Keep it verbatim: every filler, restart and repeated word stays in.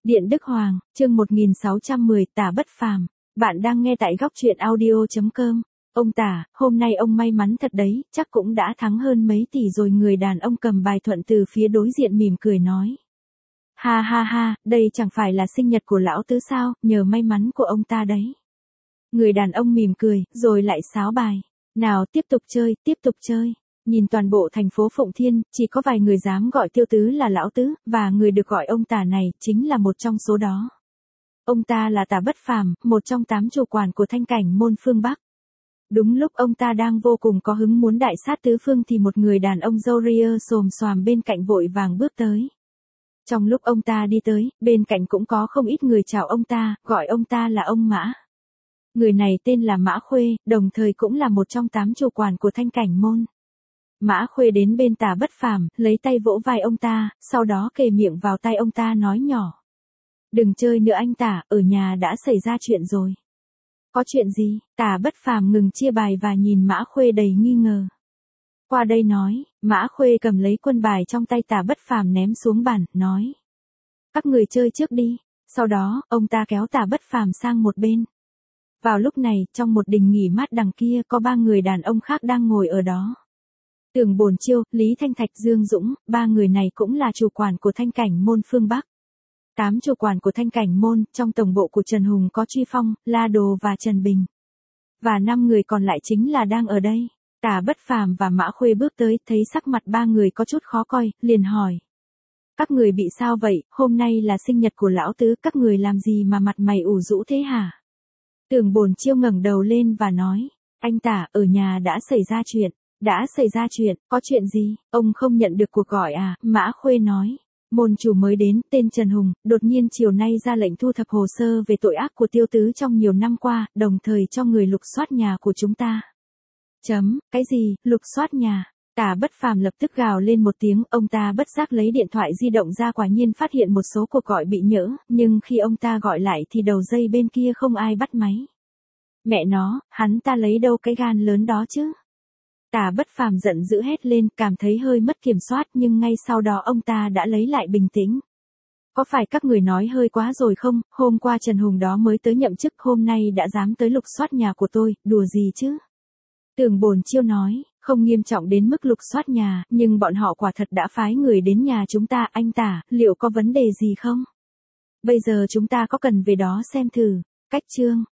Điện Đức Hoàng, chương một nghìn sáu trăm mười, Tả Bất Phàm. Bạn đang nghe tại góc truyện audio chấm com. Ông Tả, hôm nay ông may mắn thật đấy, chắc cũng đã thắng hơn mấy tỷ rồi. Người đàn ông cầm bài thuận từ phía đối diện mỉm cười nói. Ha ha ha, đây chẳng phải là sinh nhật của lão tứ sao, nhờ may mắn của ông ta đấy. Người đàn ông mỉm cười, rồi lại sáo bài. Nào tiếp tục chơi, tiếp tục chơi. Nhìn toàn bộ thành phố Phụng Thiên, chỉ có vài người dám gọi Tiêu Tứ là lão tứ, và người được gọi ông Tả này chính là một trong số đó. Ông ta là Tả Bất Phàm, một trong tám chủ quản của Thanh Cảnh môn phương Bắc. Đúng lúc ông ta đang vô cùng có hứng muốn đại sát tứ phương thì một người đàn ông râu ria xồm xoàm bên cạnh vội vàng bước tới. Trong lúc ông ta đi tới, bên cạnh cũng có không ít người chào ông ta, gọi ông ta là ông Mã. Người này tên là Mã Khuê, đồng thời cũng là một trong tám chủ quản của Thanh Cảnh môn. Mã Khuê đến bên Tả Bất Phàm, lấy tay vỗ vai ông ta, sau đó kề miệng vào tai ông ta nói nhỏ. Đừng chơi nữa anh Tả, ở nhà đã xảy ra chuyện rồi. Có chuyện gì? Tả Bất Phàm ngừng chia bài và nhìn Mã Khuê đầy nghi ngờ. Qua đây nói, Mã Khuê cầm lấy quân bài trong tay Tả Bất Phàm ném xuống bàn, nói. Các người chơi trước đi. Sau đó, ông ta kéo Tả Bất Phàm sang một bên. Vào lúc này, trong một đình nghỉ mát đằng kia có ba người đàn ông khác đang ngồi ở đó. Tưởng Bồn Chiêu, Lý Thanh Thạch, Dương Dũng, ba người này cũng là chủ quản của Thanh Cảnh môn phương Bắc. Tám chủ quản của Thanh Cảnh môn, trong tổng bộ của Trần Hùng có Truy Phong, La Đồ và Trần Bình. Và năm người còn lại chính là đang ở đây. Tả Bất Phàm và Mã Khuê bước tới, thấy sắc mặt ba người có chút khó coi, liền hỏi. Các người bị sao vậy, hôm nay là sinh nhật của lão tứ, các người làm gì mà mặt mày ủ rũ thế hả? Tưởng Bồn Chiêu ngẩng đầu lên và nói. Anh Tả, ở nhà đã xảy ra chuyện. Đã xảy ra chuyện, có chuyện gì, ông không nhận được cuộc gọi à, Mã Khuê nói. Môn chủ mới đến, tên Trần Hùng, đột nhiên chiều nay ra lệnh thu thập hồ sơ về tội ác của Tiêu Tứ trong nhiều năm qua, đồng thời cho người lục soát nhà của chúng ta. Chấm, cái gì, lục soát nhà? Tả Bất Phàm lập tức gào lên một tiếng, ông ta bất giác lấy điện thoại di động ra, quả nhiên phát hiện một số cuộc gọi bị nhỡ, nhưng khi ông ta gọi lại thì đầu dây bên kia không ai bắt máy. Mẹ nó, hắn ta lấy đâu cái gan lớn đó chứ? Tả Bất Phàm giận dữ hét lên, cảm thấy hơi mất kiểm soát, nhưng ngay sau đó ông ta đã lấy lại bình tĩnh. Có phải các người nói hơi quá rồi không, hôm qua Trần Hùng đó mới tới nhậm chức, hôm nay đã dám tới lục soát nhà của tôi, đùa gì chứ? Tưởng Bồn Chiêu nói, không nghiêm trọng đến mức lục soát nhà, nhưng bọn họ quả thật đã phái người đến nhà chúng ta, anh Tả, liệu có vấn đề gì không? Bây giờ chúng ta có cần về đó xem thử. Cách chương